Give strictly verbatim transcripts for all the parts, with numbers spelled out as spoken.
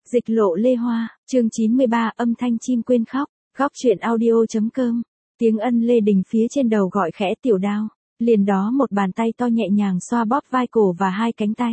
Dịch Lộ Lê Hoa, chương chín mươi ba, âm thanh chim quên khóc, góc truyện audio.com. Tiếng Ân Lê Đình phía trên đầu gọi khẽ Tiểu Đao, liền đó một bàn tay to nhẹ nhàng xoa bóp vai cổ và hai cánh tay.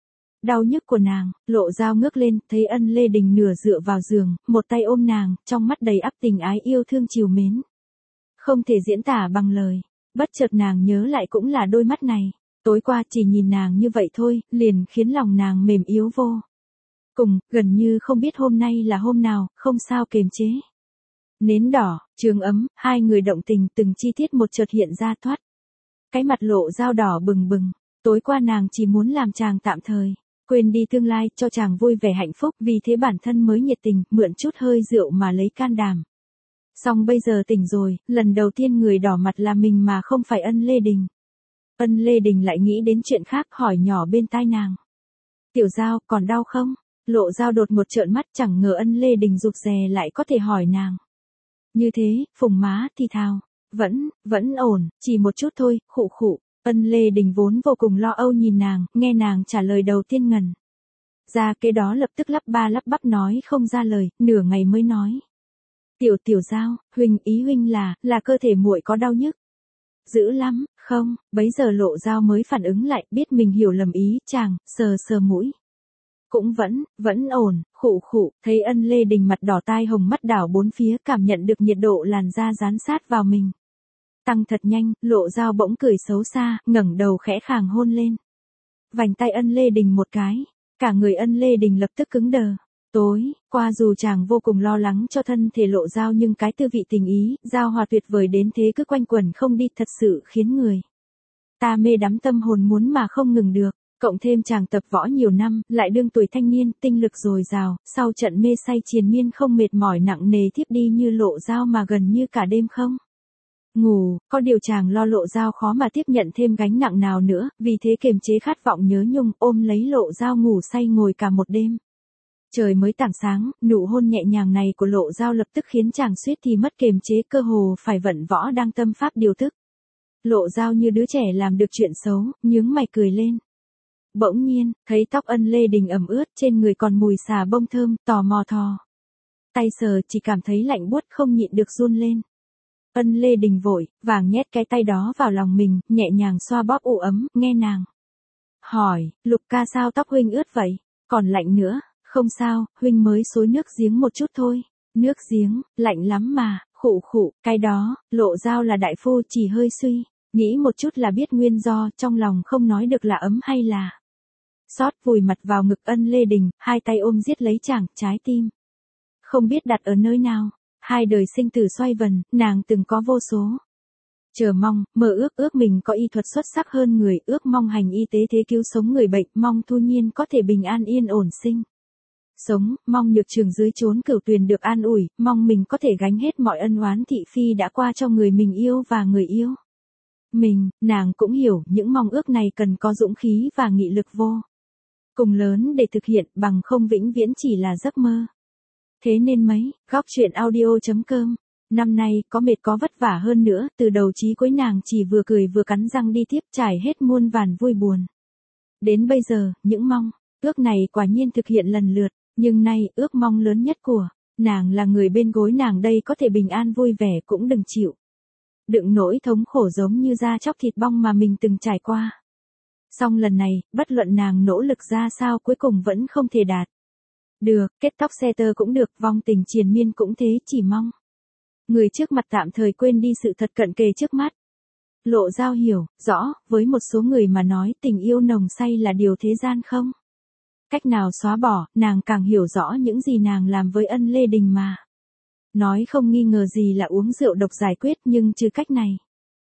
Đau nhức của nàng, Lộ Dao ngước lên, thấy Ân Lê Đình nửa dựa vào giường, một tay ôm nàng, trong mắt đầy ắp tình ái yêu thương trìu mến. Không thể diễn tả bằng lời, bất chợt nàng nhớ lại cũng là đôi mắt này, tối qua chỉ nhìn nàng như vậy thôi, liền khiến lòng nàng mềm yếu vô cùng, gần như không biết hôm nay là hôm nào, không sao kềm chế. Nến đỏ, trường ấm, hai người động tình, từng chi tiết một chợt hiện ra thoát. Cái mặt Lộ Dao đỏ bừng bừng, tối qua nàng chỉ muốn làm chàng tạm thời quên đi tương lai, cho chàng vui vẻ hạnh phúc, vì thế bản thân mới nhiệt tình, mượn chút hơi rượu mà lấy can đảm. Song bây giờ tỉnh rồi, lần đầu tiên người đỏ mặt là mình mà không phải Ân Lê Đình. Ân Lê Đình lại nghĩ đến chuyện khác, hỏi nhỏ bên tai nàng. Tiểu Dao, còn đau không? Lộ Dao đột một trợn mắt, chẳng ngờ Ân Lê Đình rụt rè lại có thể hỏi nàng như thế, phùng má thì thào. Vẫn, vẫn ổn, chỉ một chút thôi, khụ khụ. Ân Lê Đình vốn vô cùng lo âu nhìn nàng, nghe nàng trả lời đầu tiên ngần ra, kế đó lập tức lắp ba lắp bắp nói không ra lời, nửa ngày mới nói. Tiểu Tiểu Dao, huynh ý huynh là, là cơ thể muội có đau nhức dữ lắm, không? Bấy giờ Lộ Dao mới phản ứng lại, biết mình hiểu lầm ý, chàng, sờ sờ mũi. Cũng vẫn, vẫn ổn, khụ khụ, thấy Ân Lê Đình mặt đỏ tai hồng mắt đảo bốn phía, cảm nhận được nhiệt độ làn da dán sát vào mình tăng thật nhanh, Lộ Dao bỗng cười xấu xa, ngẩng đầu khẽ khàng hôn lên vành tay Ân Lê Đình một cái, cả người Ân Lê Đình lập tức cứng đờ. Tối qua dù chàng vô cùng lo lắng cho thân thể Lộ Dao, nhưng cái tư vị tình ý, giao hòa tuyệt vời đến thế cứ quanh quẩn không đi, thật sự khiến người ta mê đắm tâm hồn muốn mà không ngừng được. Cộng thêm chàng tập võ nhiều năm, lại đương tuổi thanh niên, tinh lực dồi dào, sau trận mê say triền miên không mệt mỏi nặng nề thiếp đi như Lộ Dao mà gần như cả đêm không ngủ, có điều chàng lo Lộ Dao khó mà tiếp nhận thêm gánh nặng nào nữa, vì thế kiềm chế khát vọng nhớ nhung, ôm lấy Lộ Dao ngủ say ngồi cả một đêm. Trời mới tảng sáng, nụ hôn nhẹ nhàng này của Lộ Dao lập tức khiến chàng suýt thì mất kiềm chế, cơ hồ phải vận võ đang tâm pháp điều tức. Lộ Dao như đứa trẻ làm được chuyện xấu, nhướng mày cười lên. Bỗng nhiên, thấy tóc Ân Lê Đình ẩm ướt, trên người còn mùi xà bông thơm, tò mò thò tay sờ, chỉ cảm thấy lạnh buốt không nhịn được run lên. Ân Lê Đình vội vàng nhét cái tay đó vào lòng mình, nhẹ nhàng xoa bóp u ấm, nghe nàng hỏi, Lục ca sao tóc huynh ướt vậy? Còn lạnh nữa? Không sao, huynh mới xối nước giếng một chút thôi. Nước giếng, lạnh lắm mà, khụ khụ, cái đó, Lộ Dao là đại phu, chỉ hơi suy nghĩ một chút là biết nguyên do, trong lòng không nói được là ấm hay là xót, vùi mặt vào ngực Ân Lê Đình, hai tay ôm giết lấy chàng, trái tim không biết đặt ở nơi nào. Hai đời sinh tử xoay vần, nàng từng có vô số chờ mong, mơ ước, ước mình có y thuật xuất sắc hơn người, ước mong hành y tế thế cứu sống người bệnh, mong Thu Nhiên có thể bình an yên ổn sinh sống, mong Nhược Trường dưới chốn Cửu Tuyền được an ủi, mong mình có thể gánh hết mọi ân oán thị phi đã qua cho người mình yêu và người yêu mình. Nàng cũng hiểu, những mong ước này cần có dũng khí và nghị lực vô cùng lớn để thực hiện, bằng không vĩnh viễn chỉ là giấc mơ. Thế nên mấy, góc truyện audio.com, năm nay, có mệt có vất vả hơn nữa, từ đầu chí cuối nàng chỉ vừa cười vừa cắn răng đi tiếp, trải hết muôn vàn vui buồn. Đến bây giờ, những mong ước này quả nhiên thực hiện lần lượt, nhưng nay, ước mong lớn nhất của nàng là người bên gối nàng đây có thể bình an vui vẻ, cũng đừng chịu đựng nỗi thống khổ giống như da chóc thịt bong mà mình từng trải qua. Song lần này, bất luận nàng nỗ lực ra sao cuối cùng vẫn không thể đạt được, kết tóc xe tơ cũng được, vong tình triền miên cũng thế, chỉ mong người trước mặt tạm thời quên đi sự thật cận kề trước mắt. Lộ Dao hiểu rõ, với một số người mà nói tình yêu nồng say là điều thế gian không cách nào xóa bỏ, nàng càng hiểu rõ những gì nàng làm với Ân Lê Đình mà nói không nghi ngờ gì là uống rượu độc giải quyết, nhưng trừ cách này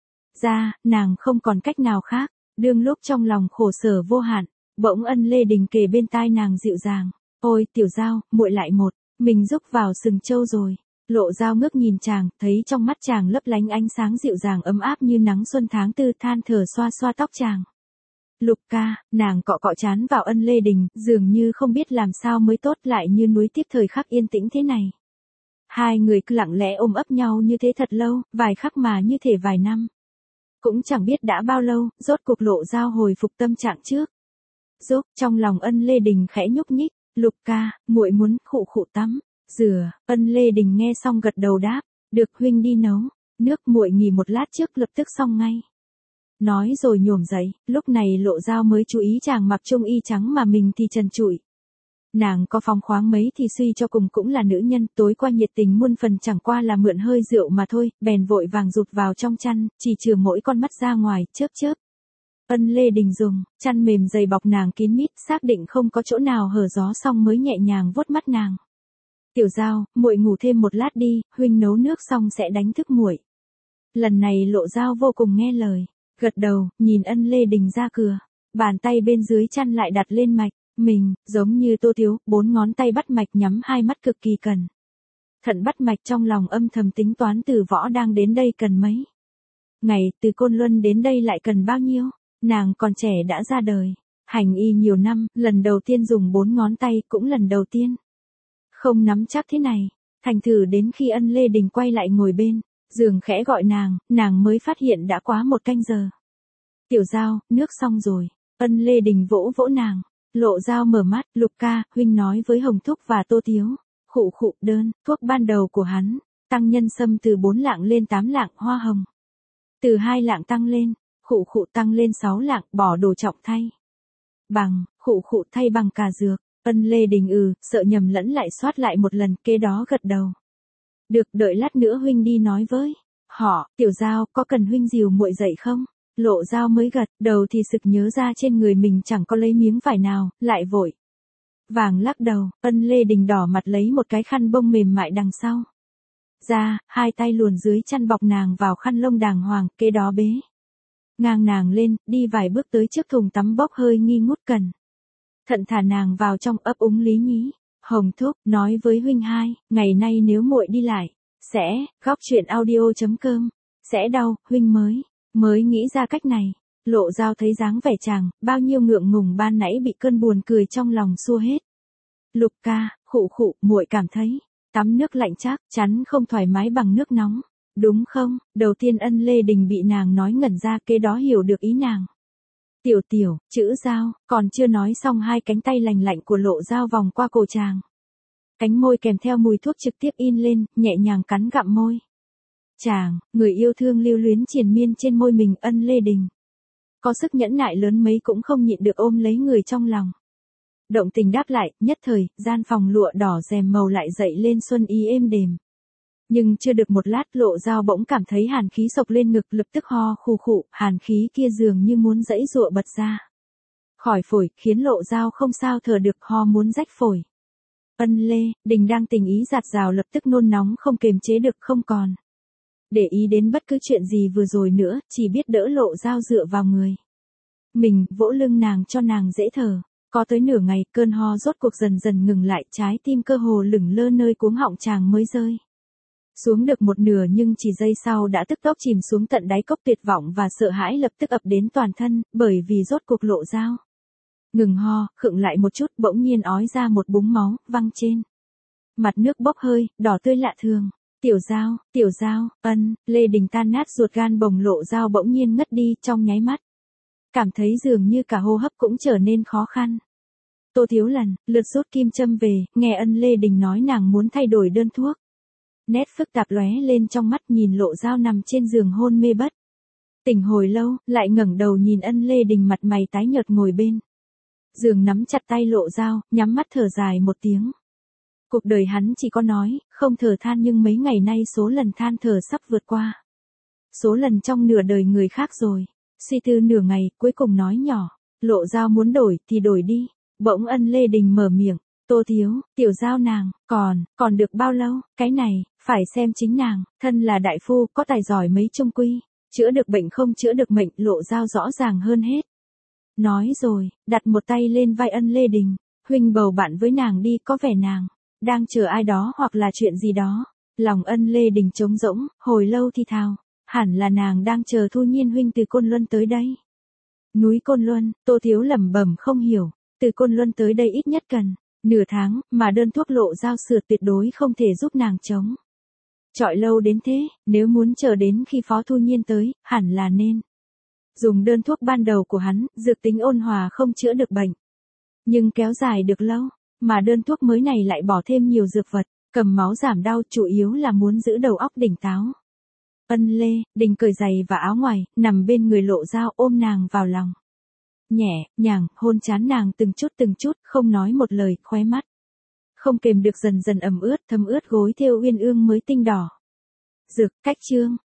ra, nàng không còn cách nào khác. Đương lúc trong lòng khổ sở vô hạn, bỗng Ân Lê Đình kề bên tai nàng dịu dàng, ôi Tiểu Dao, muội lại một mình rúc vào sừng trâu rồi. Lộ Dao ngước nhìn chàng, thấy trong mắt chàng lấp lánh ánh sáng dịu dàng ấm áp như nắng xuân tháng tư, than thở xoa xoa tóc chàng. Lục ca, nàng cọ cọ trán vào Ân Lê Đình, dường như không biết làm sao mới tốt, lại như núi tiếp thời khắc yên tĩnh thế này. Hai người cứ lặng lẽ ôm ấp nhau như thế thật lâu, vài khắc mà như thể vài năm. Cũng chẳng biết đã bao lâu, rốt cuộc Lộ Dao hồi phục tâm trạng trước. Giúp, trong lòng Ân Lê Đình khẽ nhúc nhích, Lục ca, muội muốn khụ khụ tắm, rửa. Ân Lê Đình nghe xong gật đầu đáp, được huynh đi nấu, nước muội nghỉ một lát trước lập tức xong ngay. Nói rồi nhổm dậy, lúc này Lộ Dao mới chú ý chàng mặc trung y trắng mà mình thì trần trụi. Nàng có phóng khoáng mấy thì suy cho cùng cũng là nữ nhân, tối qua nhiệt tình muôn phần chẳng qua là mượn hơi rượu mà thôi, bèn vội vàng rụt vào trong chăn, chỉ chừa mỗi con mắt ra ngoài, chớp chớp. Ân Lê Đình dùng chăn mềm dày bọc nàng kín mít, xác định không có chỗ nào hở gió xong mới nhẹ nhàng vuốt mắt nàng. Tiểu Dao, muội ngủ thêm một lát đi, huynh nấu nước xong sẽ đánh thức muội. Lần này Lộ Dao vô cùng nghe lời, gật đầu, nhìn Ân Lê Đình ra cửa, bàn tay bên dưới chăn lại đặt lên mạch. Mình, giống như Tô Thiếu, bốn ngón tay bắt mạch nhắm hai mắt cực kỳ cẩn thận bắt mạch, trong lòng âm thầm tính toán Từ Võ đang đến đây cần mấy ngày, từ Côn Luân đến đây lại cần bao nhiêu, nàng còn trẻ đã ra đời, hành y nhiều năm, lần đầu tiên dùng bốn ngón tay cũng lần đầu tiên. Không nắm chắc thế này, thành thử đến khi Ân Lê Đình quay lại ngồi bên giường khẽ gọi nàng, nàng mới phát hiện đã quá một canh giờ. Tiểu Dao, nước xong rồi. Ân Lê Đình vỗ vỗ nàng. Lộ Dao mở mắt, Lục ca, huynh nói với Hồng Thúc và Tô Thiếu. Khụ khụ đơn, thuốc ban đầu của hắn, tăng nhân sâm từ bốn lạng lên tám lạng, hoa hồng từ hai lạng tăng lên, khụ khụ tăng lên sáu lạng, bỏ đồ trọng thay bằng, khụ khụ thay bằng cả dược. Ân Lê Đình ừ, sợ nhầm lẫn lại soát lại một lần, kế đó gật đầu. Được, đợi lát nữa huynh đi nói với họ. Tiểu Dao, có cần huynh dìu muội dậy không? Lộ Dao mới gật đầu thì sực nhớ ra trên người mình chẳng có lấy miếng vải nào, lại vội vàng lắc đầu. Ân Lê Đình đỏ mặt lấy một cái khăn bông mềm mại đằng sau ra, hai tay luồn dưới chăn bọc nàng vào khăn lông đàng hoàng, kế đó bế ngang nàng lên, đi vài bước tới trước thùng tắm bốc hơi nghi ngút cần thận thả nàng vào trong, ấp úng lý nhí. Hồng Thúc, nói với huynh hai, ngày nay nếu muội đi lại, sẽ, góc chuyện audio chấm com, sẽ đau, huynh mới, mới nghĩ ra cách này. Lộ Dao thấy dáng vẻ chàng, bao nhiêu ngượng ngùng ban nãy bị cơn buồn cười trong lòng xua hết. Lục ca, khụ khụ, muội cảm thấy, tắm nước lạnh chắc chắn không thoải mái bằng nước nóng, đúng không? Đầu tiên Ân Lê Đình bị nàng nói ngẩn ra, kế đó hiểu được ý nàng. Tiểu tiểu, chữ Dao, còn chưa nói xong hai cánh tay lành lạnh của Lộ Dao vòng qua cổ chàng. Cánh môi kèm theo mùi thuốc trực tiếp in lên, nhẹ nhàng cắn gặm môi. Chàng, người yêu thương lưu luyến triền miên trên môi mình. Ân Lê Đình có sức nhẫn nại lớn mấy cũng không nhịn được ôm lấy người trong lòng. Động tình đáp lại, nhất thời, gian phòng lụa đỏ rèm màu lại dậy lên xuân ý êm đềm. Nhưng chưa được một lát, Lộ Dao bỗng cảm thấy hàn khí sộc lên ngực, lập tức ho khù khụ, hàn khí kia dường như muốn giãy giụa bật ra khỏi phổi, khiến Lộ Dao không sao thở được, ho muốn rách phổi. Ân Lê Đình đang tình ý dạt dào lập tức nôn nóng không kềm chế được, không còn để ý đến bất cứ chuyện gì vừa rồi nữa, chỉ biết đỡ Lộ Dao dựa vào người mình, vỗ lưng nàng cho nàng dễ thở. Có tới nửa ngày, cơn ho rốt cuộc dần dần ngừng lại, trái tim cơ hồ lửng lơ nơi cuống họng chàng mới rơi xuống được một nửa, nhưng chỉ giây sau đã tức tốc chìm xuống tận đáy cốc. Tuyệt vọng và sợ hãi lập tức ập đến toàn thân, bởi vì rốt cuộc Lộ Dao ngừng ho, khựng lại một chút, bỗng nhiên ói ra một búng máu, văng trên mặt nước bốc hơi, đỏ tươi lạ thường. Tiểu Dao, Tiểu Dao, Ân Lê Đình tan nát ruột gan bồng. Lộ Dao bỗng nhiên ngất đi, trong nháy mắt cảm thấy dường như cả hô hấp cũng trở nên khó khăn. Tô Thiếu lần lượt rút kim châm về, nghe Ân Lê Đình nói nàng muốn thay đổi đơn thuốc. Nét phức tạp lóe lên trong mắt, nhìn Lộ Dao nằm trên giường hôn mê bất tỉnh hồi lâu, lại ngẩng đầu nhìn Ân Lê Đình mặt mày tái nhợt ngồi bên giường nắm chặt tay Lộ Dao, nhắm mắt thở dài một tiếng. Cuộc đời hắn chỉ có nói, không thở than, nhưng mấy ngày nay số lần than thở sắp vượt qua số lần trong nửa đời người khác rồi. Suy tư nửa ngày, cuối cùng nói nhỏ, Lộ Dao muốn đổi thì đổi đi. Bỗng Ân Lê Đình mở miệng, Tô Thiếu, Tiểu Dao nàng, còn, còn được bao lâu? Cái này, phải xem chính nàng, thân là đại phu, có tài giỏi mấy chung quy, chữa được bệnh không chữa được mệnh. Lộ Dao rõ ràng hơn hết. Nói rồi, đặt một tay lên vai Ân Lê Đình, huynh bầu bạn với nàng đi, có vẻ nàng đang chờ ai đó hoặc là chuyện gì đó. Lòng Ân Lê Đình trống rỗng, hồi lâu thì thào, hẳn là nàng đang chờ Thu Nhiên huynh từ Côn Luân tới đây. Núi Côn Luân, Tô Thiếu lẩm bẩm không hiểu, từ Côn Luân tới đây ít nhất cần nửa tháng, mà đơn thuốc Lộ Dao sửa tuyệt đối không thể giúp nàng chống chọi lâu đến thế. Nếu muốn chờ đến khi Phó Thu Nhiên tới, hẳn là nên dùng đơn thuốc ban đầu của hắn, dược tính ôn hòa không chữa được bệnh, nhưng kéo dài được lâu. Mà đơn thuốc mới này lại bỏ thêm nhiều dược vật, cầm máu giảm đau, chủ yếu là muốn giữ đầu óc tỉnh táo. Ân Lê, Đình cởi giày và áo ngoài, nằm bên người Lộ Dao ôm nàng vào lòng. Nhẹ, nhàng, hôn trán nàng từng chút từng chút, không nói một lời, khóe mắt. Không kềm được dần dần ẩm ướt, thấm ướt gối thêu uyên ương mới tinh đỏ. Dược, cách chương.